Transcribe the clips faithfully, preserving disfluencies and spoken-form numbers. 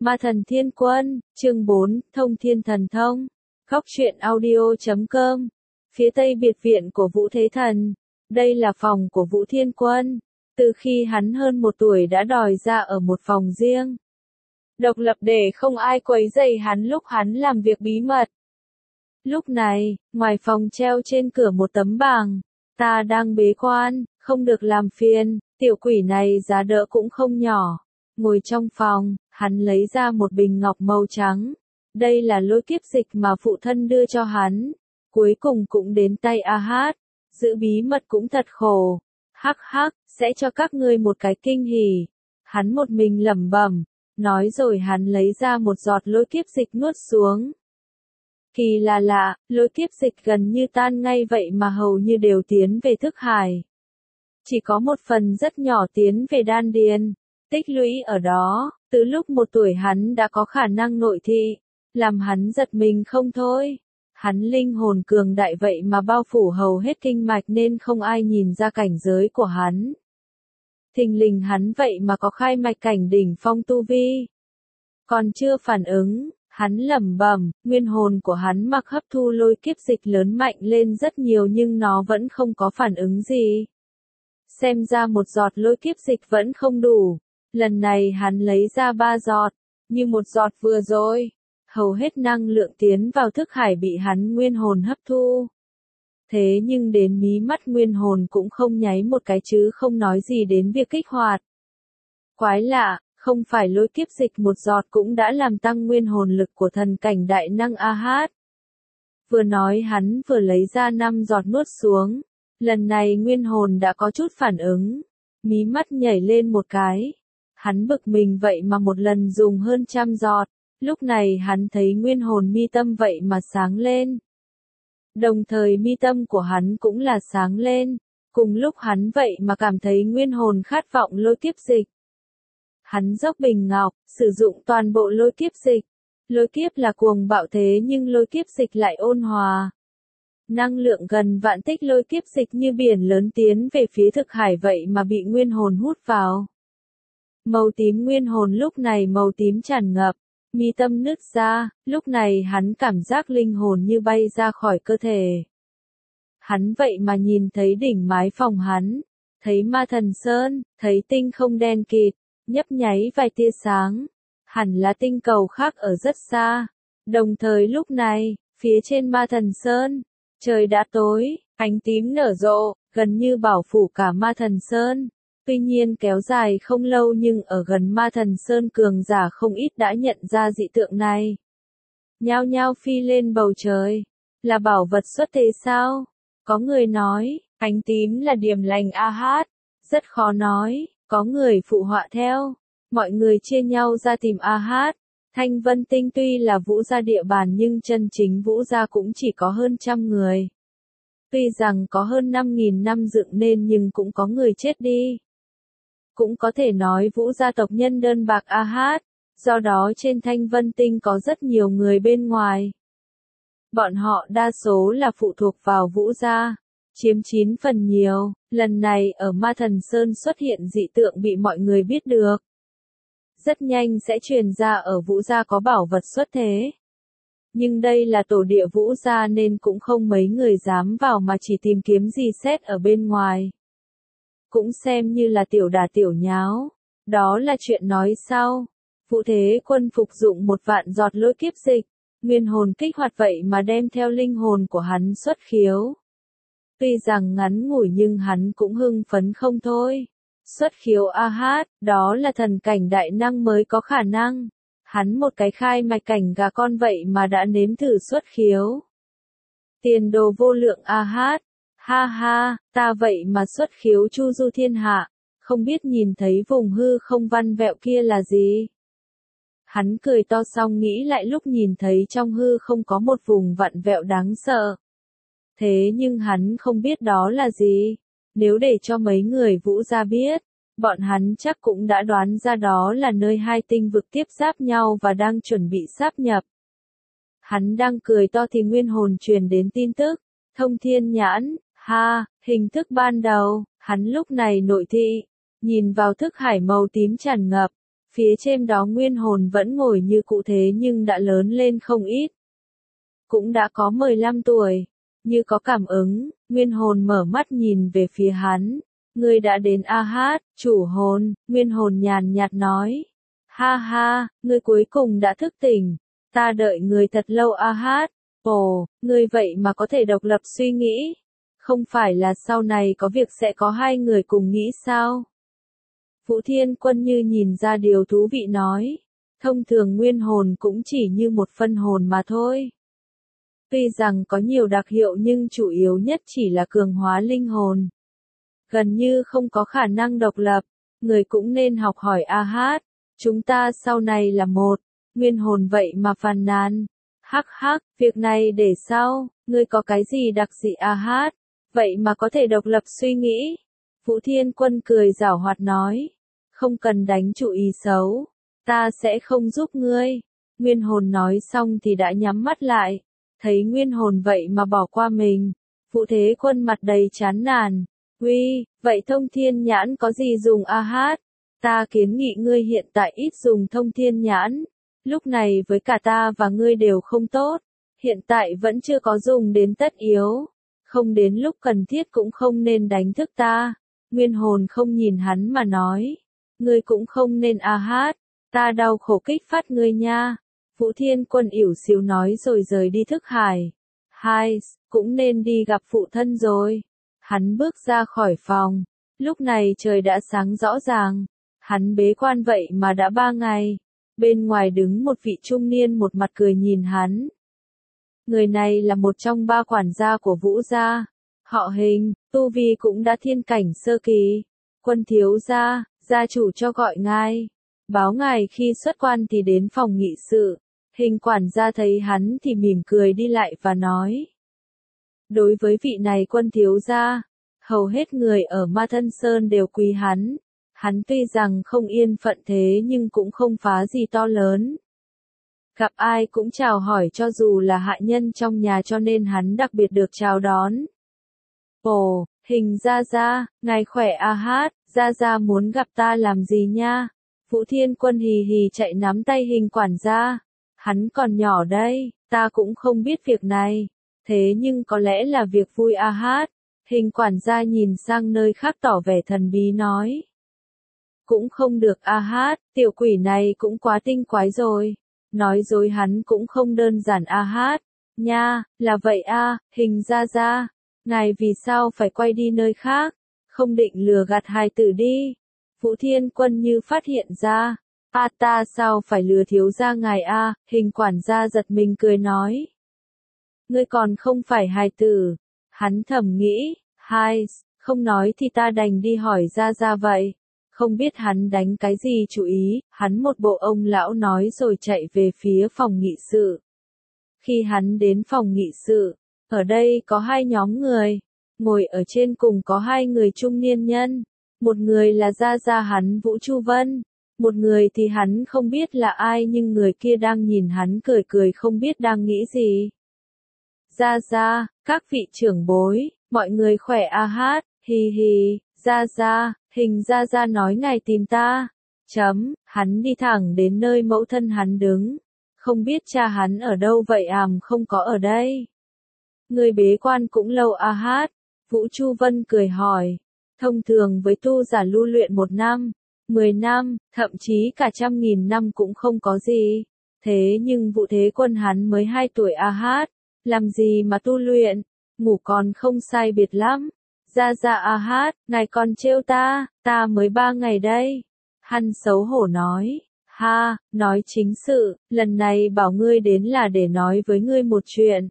Ma Thần Thiên Quân, chương bốn, Thông Thiên Thần Thông. Góc truyện audio chấm com. Phía tây biệt viện của Vũ Thế Thần. Đây là phòng của Vũ Thiên Quân. Từ khi hắn hơn một tuổi đã đòi ra ở một phòng riêng. Độc lập để không ai quấy rầy hắn lúc hắn làm việc bí mật. Lúc này, ngoài phòng treo trên cửa một tấm bảng. Ta đang bế quan, không được làm phiền, tiểu quỷ này giá đỡ cũng không nhỏ. Ngồi trong phòng, hắn lấy ra một bình ngọc màu trắng. Đây là lôi kiếp dịch mà phụ thân đưa cho hắn. Cuối cùng cũng đến tay A Hát. Giữ bí mật cũng thật khổ. Hắc hắc, sẽ cho các ngươi một cái kinh hỉ. Hắn một mình lẩm bẩm. Nói rồi hắn lấy ra một giọt lôi kiếp dịch nuốt xuống. Kỳ là lạ, lôi kiếp dịch gần như tan ngay vậy mà hầu như đều tiến về thức hải. Chỉ có một phần rất nhỏ tiến về đan điền. Tích lũy ở đó, từ lúc một tuổi hắn đã có khả năng nội thị, làm hắn giật mình không thôi. Hắn linh hồn cường đại vậy mà bao phủ hầu hết kinh mạch nên không ai nhìn ra cảnh giới của hắn. Thình lình hắn vậy mà có khai mạch cảnh đỉnh phong tu vi. Còn chưa phản ứng, hắn lẩm bẩm, nguyên hồn của hắn mặc hấp thu lôi kiếp dịch lớn mạnh lên rất nhiều nhưng nó vẫn không có phản ứng gì. Xem ra một giọt lôi kiếp dịch vẫn không đủ. Lần này hắn lấy ra ba giọt, như một giọt vừa rồi. Hầu hết năng lượng tiến vào thức hải bị hắn nguyên hồn hấp thu. Thế nhưng đến mí mắt nguyên hồn cũng không nháy một cái chứ không nói gì đến việc kích hoạt. Quái lạ, không phải lôi kiếp dịch một giọt cũng đã làm tăng nguyên hồn lực của thần cảnh đại năng A Hát. Vừa nói hắn vừa lấy ra năm giọt nuốt xuống. Lần này nguyên hồn đã có chút phản ứng. Mí mắt nhảy lên một cái. Hắn bực mình vậy mà một lần dùng hơn trăm giọt. Lúc này hắn thấy nguyên hồn mi tâm vậy mà sáng lên. Đồng thời mi tâm của hắn cũng là sáng lên. Cùng lúc hắn vậy mà cảm thấy nguyên hồn khát vọng lôi kiếp dịch. Hắn dốc bình ngọc, sử dụng toàn bộ lôi kiếp dịch. Lôi kiếp là cuồng bạo thế nhưng lôi kiếp dịch lại ôn hòa. Năng lượng gần vạn tích lôi kiếp dịch như biển lớn tiến về phía thực hải vậy mà bị nguyên hồn hút vào. Màu tím nguyên hồn lúc này màu tím tràn ngập, mi tâm nứt ra, lúc này hắn cảm giác linh hồn như bay ra khỏi cơ thể. Hắn vậy mà nhìn thấy đỉnh mái phòng hắn, thấy Ma Thần Sơn, thấy tinh không đen kịt, nhấp nháy vài tia sáng, hẳn là tinh cầu khác ở rất xa. Đồng thời lúc này, phía trên Ma Thần Sơn, trời đã tối, ánh tím nở rộ, gần như bảo phủ cả Ma Thần Sơn. Tuy nhiên kéo dài không lâu nhưng ở gần Ma Thần Sơn cường giả không ít đã nhận ra dị tượng này. Nhao nhao phi lên bầu trời. Là bảo vật xuất thế sao? Có người nói, ánh tím là điểm lành A Hát. Rất khó nói, có người phụ họa theo. Mọi người chia nhau ra tìm A Hát. Thanh Vân Tinh tuy là Vũ gia địa bàn nhưng chân chính Vũ gia cũng chỉ có hơn trăm người. Tuy rằng có hơn năm nghìn năm dựng nên nhưng cũng có người chết đi. Cũng có thể nói Vũ gia tộc nhân đơn bạc A Hát, do đó trên Thanh Vân Tinh có rất nhiều người bên ngoài. Bọn họ đa số là phụ thuộc vào Vũ gia, chiếm chín phần nhiều, lần này ở Ma Thần Sơn xuất hiện dị tượng bị mọi người biết được. Rất nhanh sẽ truyền ra ở Vũ gia có bảo vật xuất thế. Nhưng đây là tổ địa Vũ gia nên cũng không mấy người dám vào mà chỉ tìm kiếm gì xét ở bên ngoài. Cũng xem như là tiểu đà tiểu nháo. Đó là chuyện nói sau. Vũ Thế Quân phục dụng một vạn giọt lôi kiếp dịch. Nguyên hồn kích hoạt vậy mà đem theo linh hồn của hắn xuất khiếu. Tuy rằng ngắn ngủi nhưng hắn cũng hưng phấn không thôi. Xuất khiếu A Hát, đó là thần cảnh đại năng mới có khả năng. Hắn một cái khai mạch cảnh gà con vậy mà đã nếm thử xuất khiếu. Tiền đồ vô lượng A Hát. Ha ha, ta vậy mà xuất khiếu chu du thiên hạ, không biết nhìn thấy vùng hư không văn vẹo kia là gì. Hắn cười to xong nghĩ lại lúc nhìn thấy trong hư không có một vùng vặn vẹo đáng sợ. Thế nhưng hắn không biết đó là gì. Nếu để cho mấy người Vũ gia biết, bọn hắn chắc cũng đã đoán ra đó là nơi hai tinh vực tiếp giáp nhau và đang chuẩn bị sáp nhập. Hắn đang cười to thì nguyên hồn truyền đến tin tức, thông thiên nhãn. Ha, hình thức ban đầu, hắn lúc này nội thị, nhìn vào thức hải màu tím tràn ngập, Phía trên đó Nguyên Hồn vẫn ngồi như cũ thế nhưng đã lớn lên không ít. Cũng đã có mười lăm tuổi. Như có cảm ứng, Nguyên Hồn mở mắt nhìn về phía hắn. Ngươi đã đến A Hát, chủ hồn, Nguyên Hồn nhàn nhạt nói. Ha ha, ngươi cuối cùng đã thức tỉnh. Ta đợi ngươi thật lâu A Hát. Ồ, ngươi vậy mà có thể độc lập suy nghĩ. Không phải là sau này có việc sẽ có hai người cùng nghĩ sao? Vũ Thiên Quân như nhìn ra điều thú vị nói. Thông thường Nguyên Hồn cũng chỉ như một phân hồn mà thôi. Tuy rằng có nhiều đặc hiệu nhưng chủ yếu nhất chỉ là cường hóa linh hồn. Gần như không có khả năng độc lập, người cũng nên học hỏi A Hát. Chúng ta sau này là một, Nguyên Hồn vậy mà phàn nàn. Hắc hắc, việc này để sau, ngươi có cái gì đặc dị A Hát, vậy mà có thể độc lập suy nghĩ. Vũ Thiên Quân cười giảo hoạt nói, không cần đánh chủ ý xấu, ta sẽ không giúp ngươi. Nguyên Hồn nói xong thì đã nhắm mắt lại, thấy Nguyên Hồn vậy mà bỏ qua mình. Vũ Thế Quân mặt đầy chán nản, uy, vậy thông thiên nhãn có gì dùng A Hát? Ta kiến nghị ngươi hiện tại ít dùng thông thiên nhãn. Lúc này với cả ta và ngươi đều không tốt, hiện tại vẫn chưa có dùng đến tất yếu, không đến lúc cần thiết cũng không nên đánh thức ta. Nguyên Hồn không nhìn hắn mà nói, ngươi cũng không nên A Hát, ta đau khổ kích phát ngươi nha. Vũ Thiên Quân ỉu xìu nói rồi rời đi thức hải. Hai, cũng nên đi gặp phụ thân rồi. Hắn bước ra khỏi phòng, lúc này trời đã sáng rõ ràng, hắn bế quan vậy mà đã ba ngày. Bên ngoài đứng một vị trung niên một mặt cười nhìn hắn. Người này là một trong ba quản gia của Vũ gia. Họ Hình, tu vi cũng đã thiên cảnh sơ kỳ. Quân thiếu gia, gia chủ cho gọi ngài. Báo ngài khi xuất quan thì đến phòng nghị sự. Hình quản gia thấy hắn thì mỉm cười đi lại và nói. Đối với vị này quân thiếu gia, hầu hết người ở Ma Thân Sơn đều quý hắn. Hắn tuy rằng không yên phận thế nhưng cũng không phá gì to lớn. Gặp ai cũng chào hỏi cho dù là hạ nhân trong nhà cho nên hắn đặc biệt được chào đón. Ồ, Hình gia gia, ngài khỏe A Hát, gia gia muốn gặp ta làm gì nha? Vũ Thiên Quân hì hì chạy nắm tay Hình quản gia. Hắn còn nhỏ đây, ta cũng không biết việc này. Thế nhưng có lẽ là việc vui A Hát. Hình quản gia nhìn sang nơi khác tỏ vẻ thần bí nói. Cũng không được A Hát, tiểu quỷ này cũng quá tinh quái rồi. Nói dối hắn cũng không đơn giản A Hát. Nha, là vậy a, Hình gia gia. Ngài vì sao phải quay đi nơi khác? Không định lừa gạt hài tử đi. Vũ Thiên Quân như phát hiện ra. A ta sao phải lừa thiếu gia ngài a? Hình quản gia giật mình cười nói. Ngươi còn không phải hài tử. Hắn thầm nghĩ. Hai, không nói thì ta đành đi hỏi gia gia vậy. Không biết hắn đánh cái gì chú ý, hắn một bộ ông lão nói rồi chạy về phía phòng nghị sự. Khi hắn đến phòng nghị sự, ở đây có hai nhóm người, ngồi ở trên cùng có hai người trung niên nhân, một người là gia gia hắn Vũ Chu Vân, một người thì hắn không biết là ai nhưng người kia đang nhìn hắn cười cười không biết đang nghĩ gì. Gia gia, các vị trưởng bối, mọi người khỏe A Hát, hì hì, gia gia. Hình gia gia nói ngài tìm ta. Chấm, hắn đi thẳng đến nơi mẫu thân hắn đứng. Không biết cha hắn ở đâu vậy àm không có ở đây. Người bế quan cũng lâu A Hát. Vũ Chu Vân cười hỏi. Thông thường với tu giả lưu luyện một năm, mười năm, thậm chí cả trăm nghìn năm cũng không có gì. Thế nhưng Vũ Thế Quân hắn mới hai tuổi A Hát. Làm gì mà tu luyện, ngủ còn không sai biệt lắm. Gia gia A Hát, ngài còn trêu ta, ta mới ba ngày đây. Hắn xấu hổ nói, ha, nói chính sự, lần này bảo ngươi đến là để nói với ngươi một chuyện.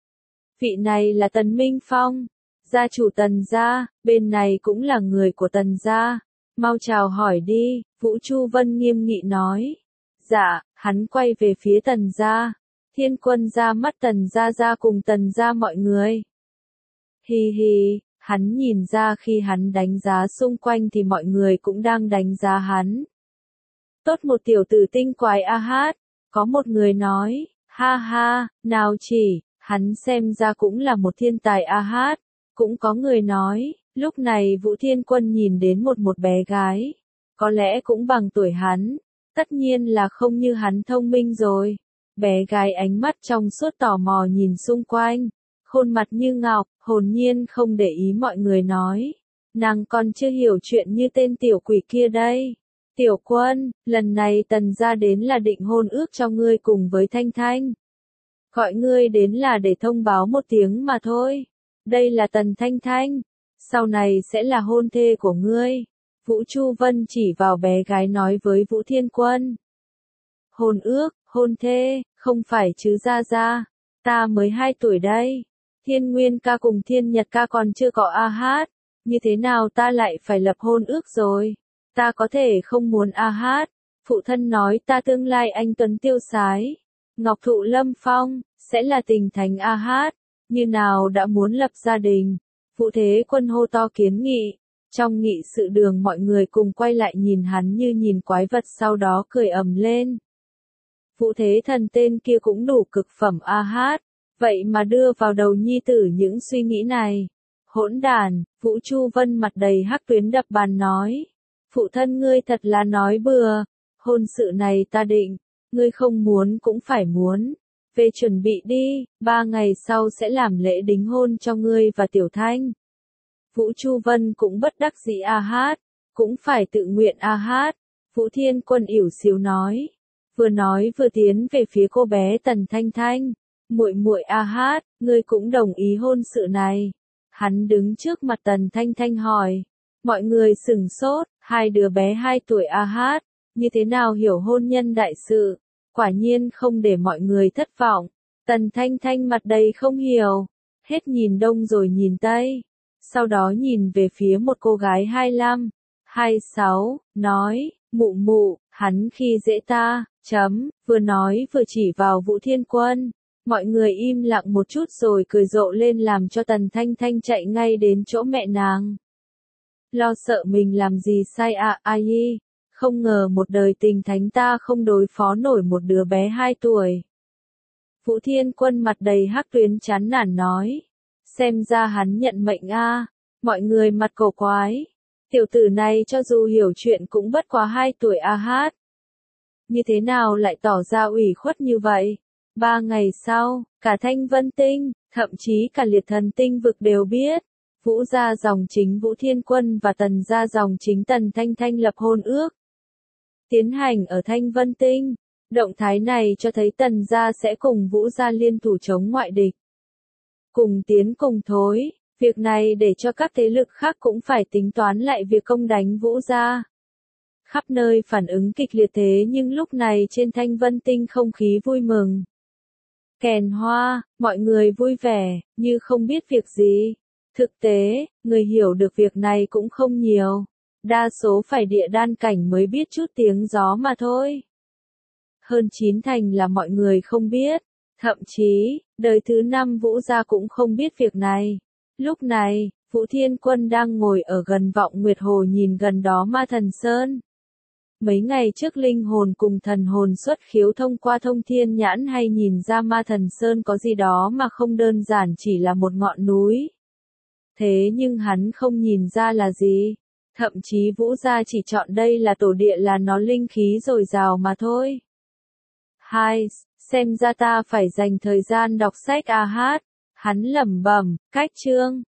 Vị này là Tần Minh Phong, gia chủ Tần gia, bên này cũng là người của Tần gia. Mau chào hỏi đi, Vũ Chu Vân nghiêm nghị nói. Dạ, hắn quay về phía Tần gia. Thiên Quân ra mắt Tần gia gia cùng Tần gia mọi người. Hi hi. Hắn nhìn ra khi hắn đánh giá xung quanh thì mọi người cũng đang đánh giá hắn. Tốt một tiểu tử tinh quái A Hát, có một người nói, ha ha, nào chỉ, hắn xem ra cũng là một thiên tài A Hát. Cũng có người nói, lúc này Vũ Thiên Quân nhìn đến một một bé gái, có lẽ cũng bằng tuổi hắn, Tất nhiên là không như hắn thông minh rồi. Bé gái ánh mắt trong suốt tò mò nhìn xung quanh, khuôn mặt như ngọc, hồn nhiên không để ý mọi người nói. Nàng còn chưa hiểu chuyện như tên tiểu quỷ kia đây. Tiểu Quân, lần này Tần gia đến là định hôn ước cho ngươi cùng với Thanh Thanh. Gọi ngươi đến là để thông báo một tiếng mà thôi. Đây là Tần Thanh Thanh, sau này sẽ là hôn thê của ngươi. Vũ Chu Vân chỉ vào bé gái nói với Vũ Thiên Quân. Hôn ước, hôn thê, không phải chứ Gia Gia, ta mới hai tuổi đây. Thiên Nguyên ca cùng Thiên Nhật ca còn chưa có a hát, như thế nào ta lại phải lập hôn ước rồi? Ta có thể không muốn a hát. Phụ thân nói ta tương lai anh tuấn tiêu sái, Ngọc Thụ Lâm Phong, sẽ là tình thánh a hát, như nào đã muốn lập gia đình. Vũ Thế Quân hô to kiến nghị. Trong nghị sự đường mọi người cùng quay lại nhìn hắn như nhìn quái vật, sau đó cười ầm lên. Vũ Thế Thần tên kia cũng đủ cực phẩm a hát, vậy mà đưa vào đầu nhi tử những suy nghĩ này. Hỗn đàn, Vũ Chu Vân mặt đầy hắc tuyến đập bàn nói. Phụ thân ngươi thật là nói bừa, hôn sự này ta định, ngươi không muốn cũng phải muốn. Về chuẩn bị đi, ba ngày sau sẽ làm lễ đính hôn cho ngươi và Tiểu Thanh. Vũ Chu Vân cũng bất đắc dĩ a hát, cũng phải tự nguyện a hát. Vũ Thiên Quân ỉu xìu nói, vừa nói vừa tiến về phía cô bé Tần Thanh Thanh. Muội muội a hát, ngươi cũng đồng ý hôn sự này? Hắn đứng trước mặt Tần Thanh Thanh hỏi. Mọi người sửng sốt, hai đứa bé hai tuổi a hát, như thế nào hiểu hôn nhân đại sự? Quả nhiên không để mọi người thất vọng. Tần Thanh Thanh mặt đầy không hiểu, hết nhìn đông rồi nhìn tây. Sau đó nhìn về phía một cô gái hai lăm, hai sáu, nói, mụ mụ, hắn khi dễ ta, chấm, vừa nói vừa chỉ vào Vũ Thiên Quân. Mọi người im lặng một chút rồi cười rộ lên làm cho Tần Thanh Thanh chạy ngay đến chỗ mẹ nàng. Lo sợ mình làm gì sai à, ai y, không ngờ một đời tình thánh ta không đối phó nổi một đứa bé hai tuổi. Vũ Thiên Quân mặt đầy hắc tuyến chán nản nói. Xem ra hắn nhận mệnh a. À. Mọi người mặt cổ quái. Tiểu tử này cho dù hiểu chuyện cũng bất quá hai tuổi a hát. Như thế nào lại tỏ ra ủy khuất như vậy? Ba ngày sau, cả Thanh Vân Tinh, thậm chí cả Liệt Thần Tinh vực đều biết. Vũ gia dòng chính Vũ Thiên Quân và Tần gia dòng chính Tần Thanh Thanh lập hôn ước. Tiến hành ở Thanh Vân Tinh. Động thái này cho thấy Tần gia sẽ cùng Vũ gia liên thủ chống ngoại địch. Cùng tiến cùng thối, việc này để cho các thế lực khác cũng phải tính toán lại việc công đánh Vũ gia. Khắp nơi phản ứng kịch liệt thế nhưng lúc này trên Thanh Vân Tinh không khí vui mừng. Kèn hoa, mọi người vui vẻ, như không biết việc gì. Thực tế, người hiểu được việc này cũng không nhiều. Đa số phải địa đan cảnh mới biết chút tiếng gió mà thôi. Hơn chín thành là mọi người không biết. Thậm chí, đời thứ năm Vũ gia cũng không biết việc này. Lúc này, Vũ Thiên Quân đang ngồi ở gần Vọng Nguyệt Hồ nhìn gần đó Ma Thần Sơn. Mấy ngày trước linh hồn cùng thần hồn xuất khiếu thông qua thông thiên nhãn hay nhìn ra Ma Thần Sơn có gì đó mà không đơn giản chỉ là một ngọn núi. Thế nhưng hắn không nhìn ra là gì. Thậm chí Vũ gia chỉ chọn đây là tổ địa là nó linh khí dồi dào mà thôi. Hai, xem ra ta phải dành thời gian đọc sách a hát. Hắn lẩm bẩm, cách chương.